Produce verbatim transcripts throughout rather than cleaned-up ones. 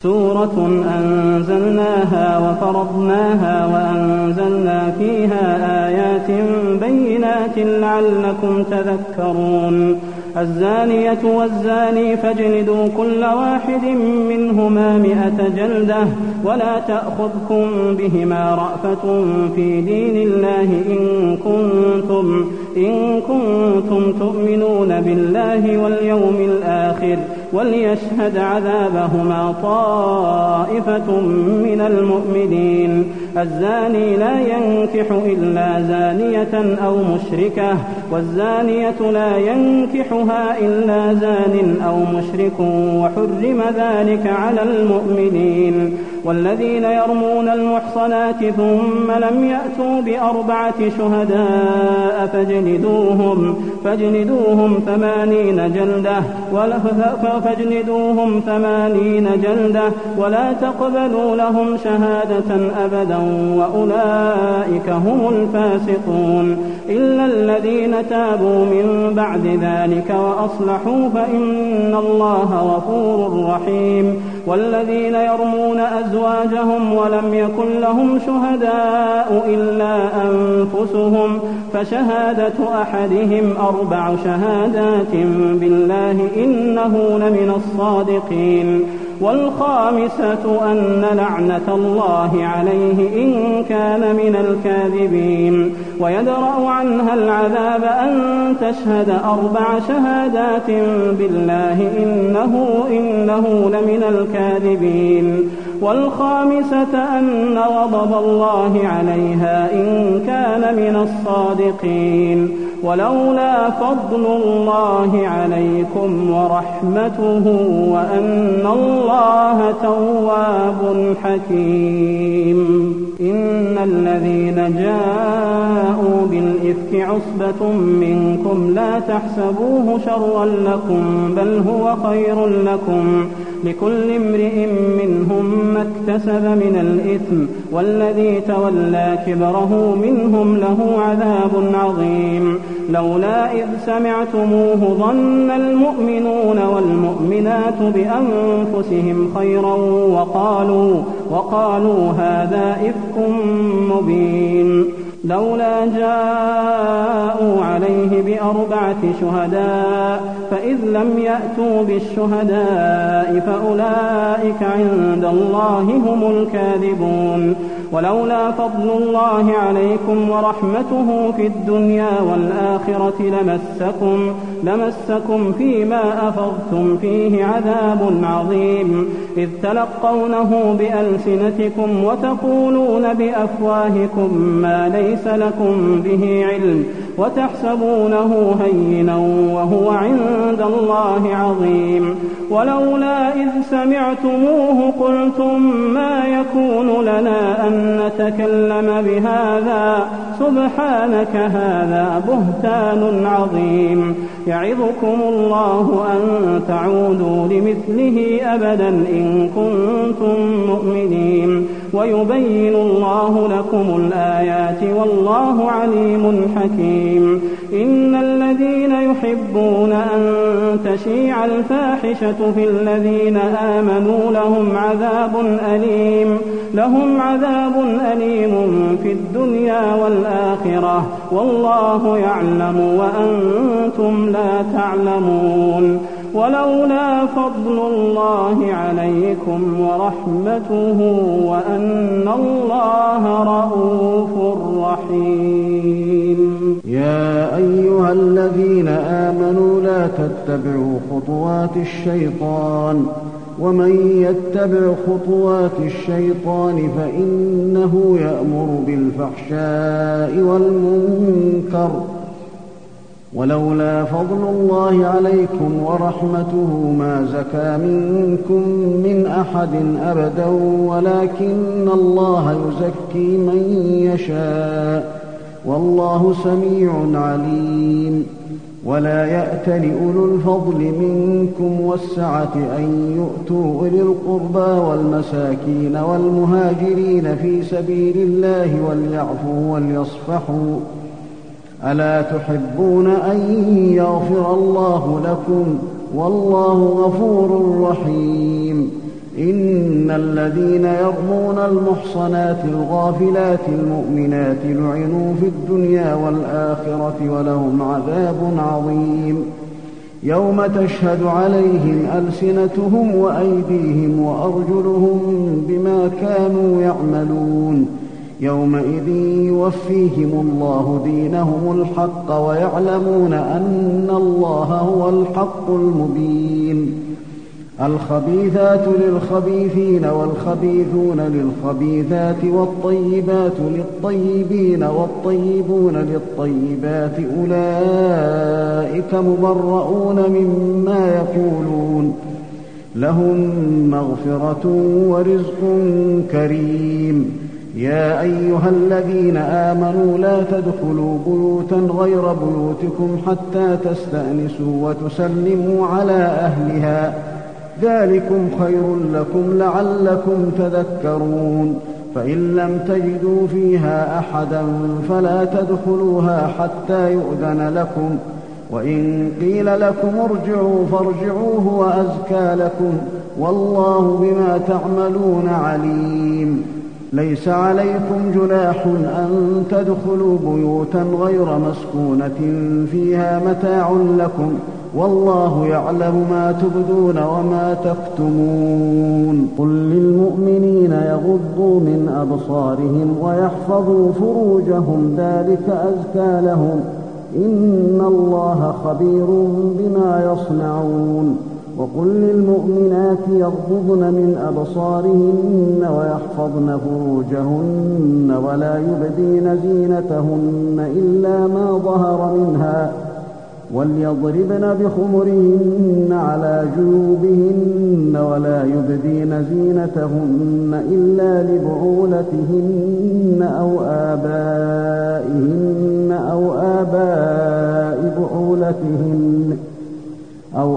سورة أنزلناها وفرضناها وأنزلنا فيها آيات بينات لعلكم تذكرون. الزانية والزاني فاجلدوا كل واحد منهما مئة جلدة ولا تأخذكم بهما رأفة في دين الله إن كنتم, إن كنتم تؤمنون بالله واليوم الآخر وليشهد عذابهما طائفة من المؤمنين. الزاني لا ينكح إلا زانية أو مشركة والزانية لا ينكحها إلا زان أو مشرك وحرم ذلك على المؤمنين. والذين يرمون المحصنات ثم لم يأتوا بأربعة شهداء فاجلدوهم, فاجلدوهم ثمانين جلدة ولا فاجلدوهم ثمانين جلدة ولا تقبلوا لهم شهادة أبدا وأولئك هم الفاسقون إلا الذين تابوا من بعد ذلك وأصلحوا فإن الله غفور رحيم. والذين يرمون أزواجهم ولم يكن لهم شهداء إلا أنفسهم فشهادة أحدهم أربع شهادات بالله إنه لمن الصادقين. والخامسة أن لعنة الله عليه إن كان من الكاذبين. ويدرأ عنها العذاب أن تشهد أربع شهادات بالله إنه, إنه لمن الكاذبين. والخامسة أن غضب الله عليها إن كان من الصادقين. ولولا فضل الله عليكم ورحمته وأن الله تواب حكيم. إن الذين جاءوا بالإفك عصبة منكم لا تحسبوه شرا لكم بل هو خير لكم لكل امرئ منهم ما اكتسب من الإثم والذي تولى كبره منهم له عذاب عظيم. لولا إذ سمعتموه ظن المؤمنون والمؤمنات بأنفسهم خيرا وقالوا, وقالوا هذا إفك مبين. لولا جاءوا عليه بأربعة شهداء فإذ لم يأتوا بالشهداء فأولئك عند الله هم الكاذبون. ولولا فضل الله عليكم ورحمته في الدنيا والآخرة لمسكم, لمسكم فيما أفضتم فيه عذاب عظيم إذ تلقونه بألسنتكم وتقولون بأفواهكم ما ليس لكم به علم وتحسبونه هينا وهو عند الله عظيم. ولولا إذ سمعتموه قلتم ما يكون لنا أن نتكلم بهذا سبحانك هذا بهتان عظيم. يعظكم الله أن تعودوا لمثله أبدا إن كنتم مؤمنين ويبين الله لكم الآيات والله عليم حكيم. إن الذين يحبون أن تشيع الفاحشة في الذين آمنوا لهم عذاب أليم, لهم عذاب أليم في الدنيا والآخرة والله يعلم وأنتم لا تعلمون. ولولا فضل الله عليكم ورحمته وأن الله رءوف رحيم. يا أيها الذين آمنوا لا تتبعوا خطوات الشيطان ومن يتبع خطوات الشيطان فإنه يأمر بالفحشاء والمنكر. ولولا فضل الله عليكم ورحمته ما زكى منكم من أحد أبدا ولكن الله يزكي من يشاء والله سميع عليم. ولا يأتل أولو الفضل منكم والسعة أن يؤتوا أولي القربى والمساكين والمهاجرين في سبيل الله وليعفوا وليصفحوا ألا تحبون أن يغفر الله لكم والله غفور رحيم. إن الذين يرمون المحصنات الغافلات المؤمنات لعنوا في الدنيا والآخرة ولهم عذاب عظيم يوم تشهد عليهم ألسنتهم وأيديهم وأرجلهم بما كانوا يعملون يومئذ يوفيهم الله دينهم الحق ويعلمون أن الله هو الحق المبين الخبيثات للخبيثين والخبيثون للخبيثات والطيبات للطيبين والطيبون للطيبات أولئك مبرؤون مما يقولون لهم مغفرة ورزق كريم يا أيها الذين آمنوا لا تدخلوا بيوتا غير بيوتكم حتى تستأنسوا وتسلموا على أهلها ذلكم خير لكم لعلكم تذكرون فإن لم تجدوا فيها أحدا فلا تدخلوها حتى يؤذن لكم وإن قيل لكم ارجعوا فارجعوا هو أزكى لكم والله بما تعملون عليم ليس عليكم جناح أن تدخلوا بيوتا غير مسكونة فيها متاع لكم والله يعلم ما تبدون وما تكتمون قل للمؤمنين يغضوا من أبصارهم ويحفظوا فروجهم ذلك أزكى لهم إن الله خبير بما يصنعون وقل للمؤمنات يغضضن من أبصارهن ويحفظن فروجهن ولا يبدين زينتهن إلا ما ظهر منها وليضربن بخمرهن على جيوبهن ولا يبدين زينتهن إلا لبعولتهن أو آبائهن أو آباء بعولتهن أو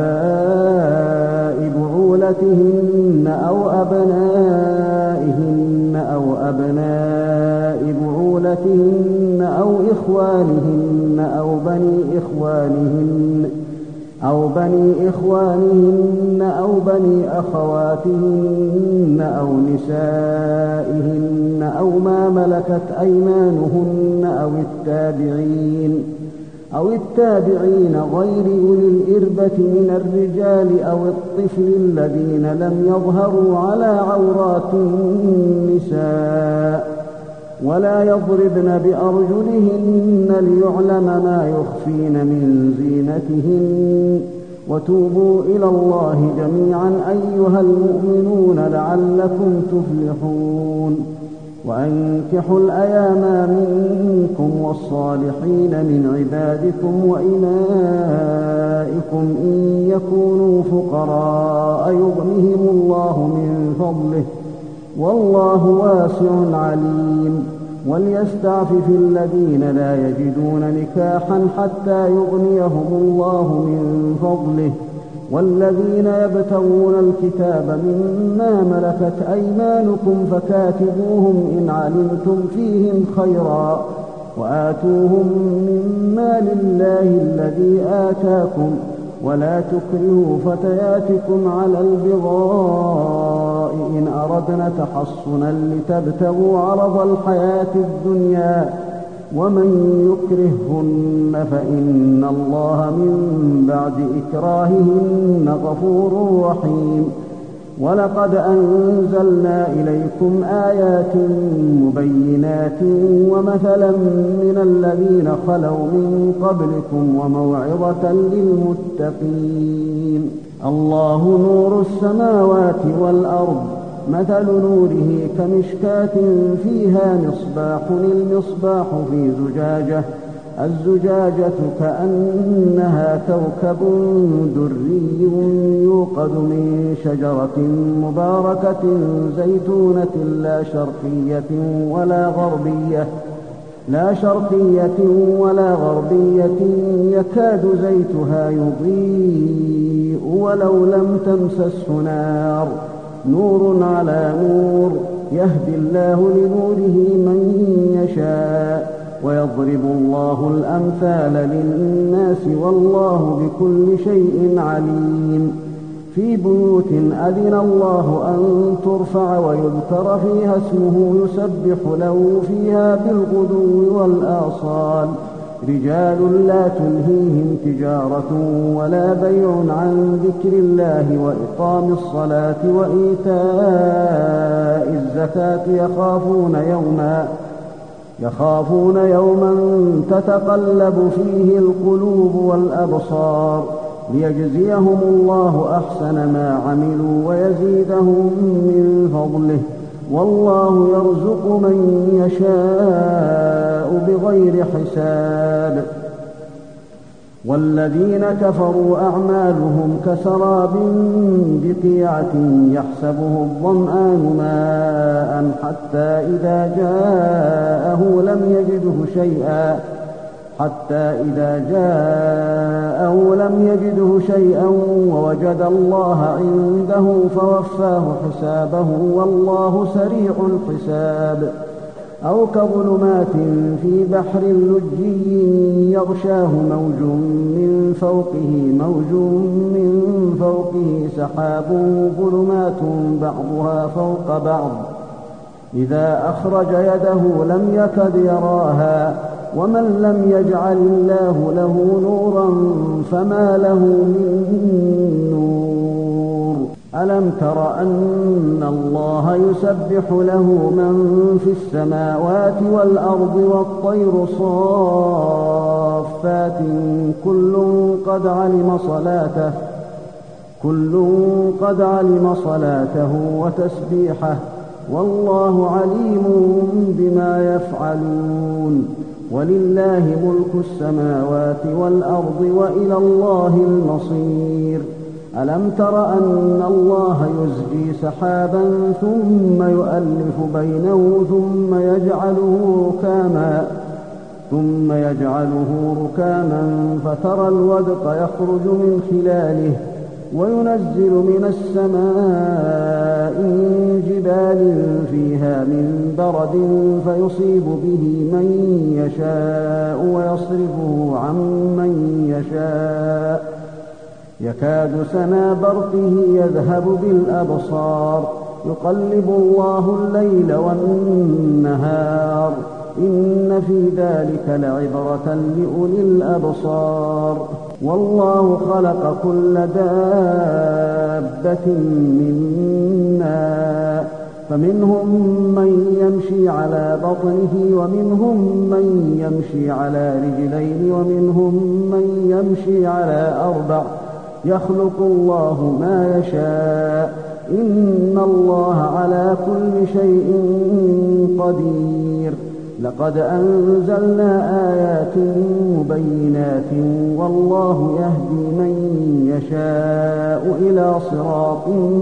آباء بعولتهن أو أبنائهن أو أبناء بعولتهن أو إخوانهن أو بني إخوانهن أو بني إخوانهن أو بني أخواتهن أو نسائهن أو ما ملكت أيمانهن أو التابعين أو التابعين غير أولي الإربة من الرجال أو الطفل الذين لم يظهروا على عورات النساء ولا يضربن بأرجلهن ليعلم ما يخفين من زينتهن وتوبوا إلى الله جميعا أيها المؤمنون لعلكم تفلحون وأنكحوا الأيام منكم والصالحين من عبادكم وإمائكم إن يكونوا فقراء يغنهم الله من فضله والله واسع عليم وليستعفف الذين لا يجدون نكاحا حتى يغنيهم الله من فضله والذين يبتغون الكتاب مما ملكت أيمانكم فكاتبوهم إن علمتم فيهم خيرا وآتوهم مما لله الذي آتاكم ولا تكرهوا فتياتكم على البغاء إن أردنا تحصنا لتبتغوا عرض الحياة الدنيا ومن يكرههن فإن الله من بعد إكراههن غفور رحيم ولقد أنزلنا إليكم آيات مبينات ومثلا من الذين خلوا من قبلكم وموعظة للمتقين الله نور السماوات والأرض مثل نوره كمشكاة فيها مصباح المصباح في زجاجة الزجاجة كأنها كوكب دري يوقد من شجرة مباركة زيتونة لا شرقية ولا غربية لا شرقية ولا غربية يكاد زيتها يضيء ولو لم تمسسه نار نور على نور يهدي الله لنوره من يشاء ويضرب الله الأمثال للناس والله بكل شيء عليم في بيوت أذن الله أن ترفع ويذكر فيها اسمه يسبح له فيها بالغدو والآصال رجال لا تلهيهم تجارة ولا بيع عن ذكر الله وإقام الصلاة وإيتاء الزكاة يخافون يوما يخافون يوما تتقلب فيه القلوب والأبصار ليجزيهم الله أحسن ما عملوا ويزيدهم من فضله والله يرزق من يشاء بغير حساب. والذين كفروا أعمالهم كسراب بقيعة يحسبه الظمآن ماء حتى إذا جاءه لم يجده شيئا حتى إذا جاءه لم يجده شيئا ووجد الله عنده فوفاه حسابه والله سريع الحساب. أو كظلمات في بحر لجي يغشاه موج من فوقه موج من فوقه سحاب ظلمات بعضها فوق بعض إذا أخرج يده لم يكد يراها ومن لم يجعل الله له نورا فما له من نور. ألم تر أن الله يسبح له من في السماوات والأرض والطير صافات كل قد علم صلاته كل قد علم صلاته وتسبيحه والله عليم بما يفعلون. ولله ملك السماوات والأرض وإلى الله المصير. ألم تر أن الله يزجي سحابا ثم يؤلف بينه ثم يجعله ركاما ثم يجعله ركاما فترى الودق يخرج من خلاله وينزل من السماء جبال فيها من برد فيصيب به من يشاء ويصرفه عن من يشاء يكاد سنا برقه يذهب بالأبصار يقلب الله الليل والنهار إن في ذلك لعبرة لأولي الأبصار. والله خلق كل دابة من ماء فمنهم من يمشي على بطنه ومنهم من يمشي على رجلين ومنهم من يمشي على أربع يخلق الله ما يشاء إن الله على كل شيء قدير. لقد أنزلنا آيات مبينات والله يهدي من يشاء إلى صراط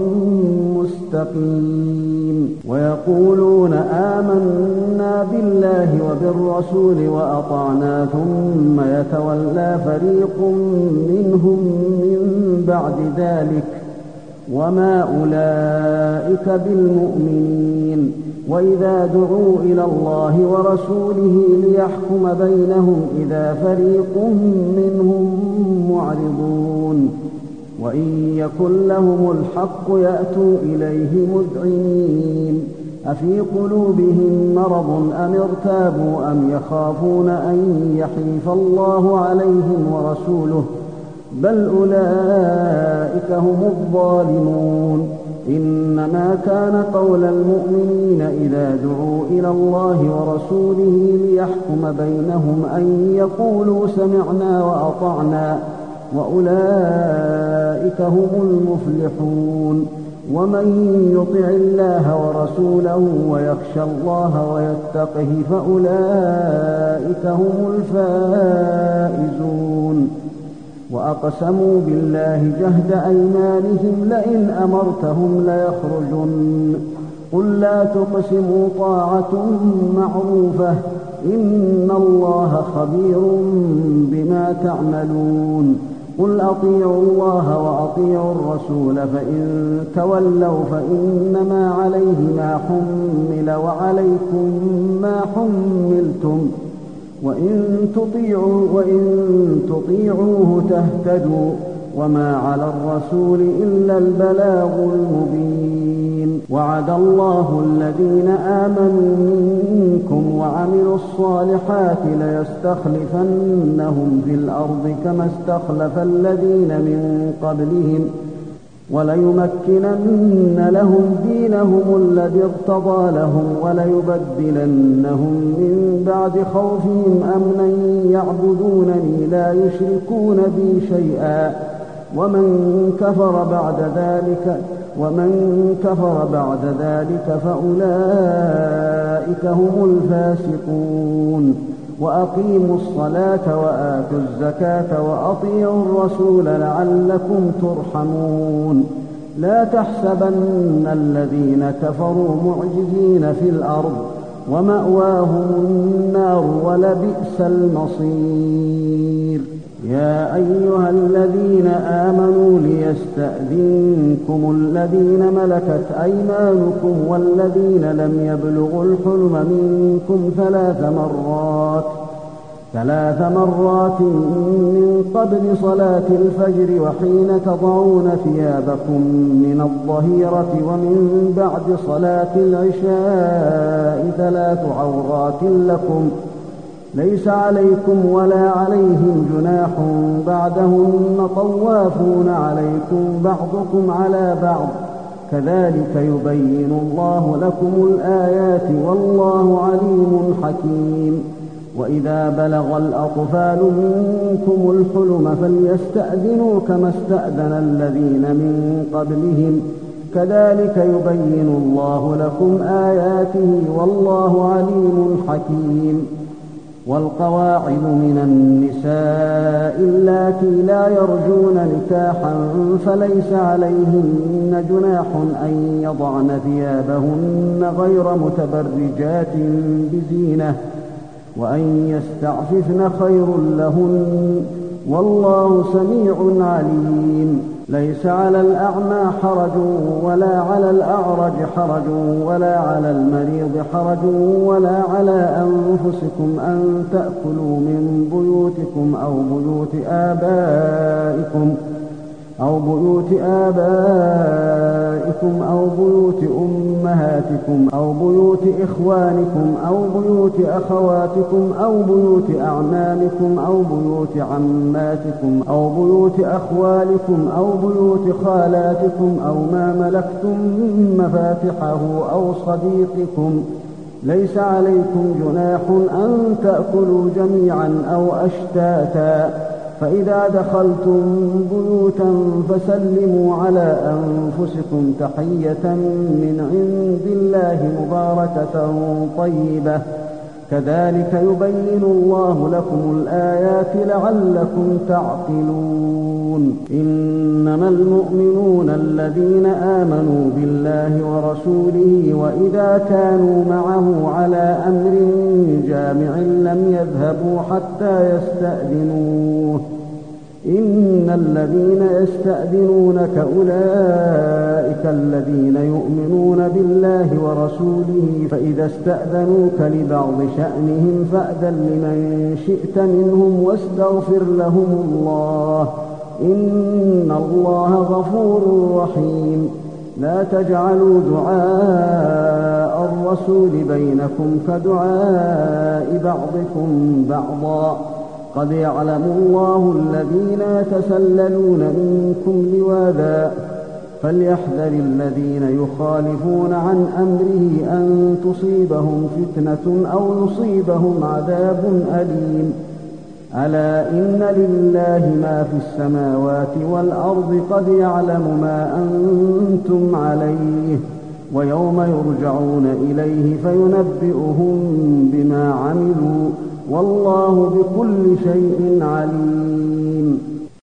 مستقيم. ويقولون آمنا بالله وبالرسول وأطعنا ثم يتولى فريق منهم من بعد ذلك وما أولئك بالمؤمنين. وإذا دعوا إلى الله ورسوله ليحكم بينهم إذا فريق منهم معرضون وإن يكن لهم الحق يأتوا إليه مذعنين. أفي قلوبهم مرض أم ارتابوا أم يخافون أن يحيف الله عليهم ورسوله بل أولئك هم الظالمون. إنما كان قول المؤمنين إذا دعوا إلى الله ورسوله ليحكم بينهم أن يقولوا سمعنا وأطعنا وأولئك هم المفلحون. ومن يطع الله ورسوله ويخشى الله ويتقه فأولئك هم الفائزون. وأقسموا بالله جهد أيمانهم لئن أمرتهم ليخرجن قل لا تقسموا طاعة معروفة إن الله خبير بما تعملون. قل أطيعوا الله وأطيعوا الرسول فإن تولوا فإنما عليه ما حمل وعليكم ما حملتم وإن تطيعوا وإن تطيعوه تهتدوا وما على الرسول إلا البلاغ المبين. وعد الله الذين آمنوا منكم وعملوا الصالحات ليستخلفنهم في الأرض كما استخلف الذين من قبلهم وليمكنن لهم دينهم الذي ارتضى لهم وليبدلنهم من بعد خوفهم أمنا يعبدونني لا يشركون بي شيئا ومن كفر بعد ذلك ومن كفر بعد ذلك فأولئك هم الفاسقون. وأقيموا الصلاة وآتوا الزكاة وأطيعوا الرسول لعلكم ترحمون. لا تحسبن الذين كفروا معجزين في الأرض ومأواهم النار ولبئس المصير. يا أيها الذين آمنوا ليستأذنكم الذين ملكت أيمانكم والذين لم يبلغوا الحلم منكم ثلاث مرات ثلاث مرات من قبل صلاة الفجر وحين تضعون ثيابكم من الظهيرة ومن بعد صلاة العشاء ثلاث عورات لكم ليس عليكم ولا عليهم جناح بعدهن طوافون عليكم بعضكم على بعض كذلك يبين الله لكم الآيات والله عليم حكيم. وإذا بلغ الأطفال منكم الحلم فليستأذنوا كما استأذن الذين من قبلهم كذلك يبين الله لكم آياته والله عليم حكيم. والقواعد من النساء اللاتي لا يرجون نكاحا فليس عليهن جناح أن يضعن ثيابهن غير متبرجات بزينة وأن يستعففن خير لهن والله سميع عليم. ليس على الأعمى حرج ولا على الأعرج حرج ولا على المريض حرج ولا على أنفسكم أن تأكلوا من بيوتكم أو بيوت آبائكم أو بيوت آبائكم أو بيوت أمهاتكم أو بيوت إخوانكم أو بيوت أخواتكم أو بيوت أعمامكم أو بيوت عماتكم أو بيوت أخوالكم أو بيوت خالاتكم أو ما ملكتم مفاتحه أو صديقكم ليس عليكم جناح أن تأكلوا جميعا أو أشتاتا فإذا دخلتم بيوتا فسلموا على أنفسكم تحية من عند الله مباركة طيبة كذلك يبين الله لكم الآيات لعلكم تعقلون. إنما المؤمنون الذين آمنوا بالله ورسوله وإذا كانوا معه على أمر جامع لم يذهبوا حتى يستأذنوه. إن الذين يستأذنونك أولئك الذين يؤمنون بالله ورسوله فإذا استأذنوك لبعض شأنهم فأذن لمن شئت منهم واستغفر لهم الله إن الله غفور رحيم. لا تجعلوا دعاء الرسول بينكم كدعاء بعضكم بعضا قد يعلم الله الذين يتسللون منكم لواذا فليحذر الذين يخالفون عن أمره أن تصيبهم فتنة أو يصيبهم عذاب أليم. ألا إن لله ما في السماوات والأرض قد يعلم ما أنتم عليه ويوم يرجعون إليه فينبئهم بما عملوا والله بكل شيء عليم.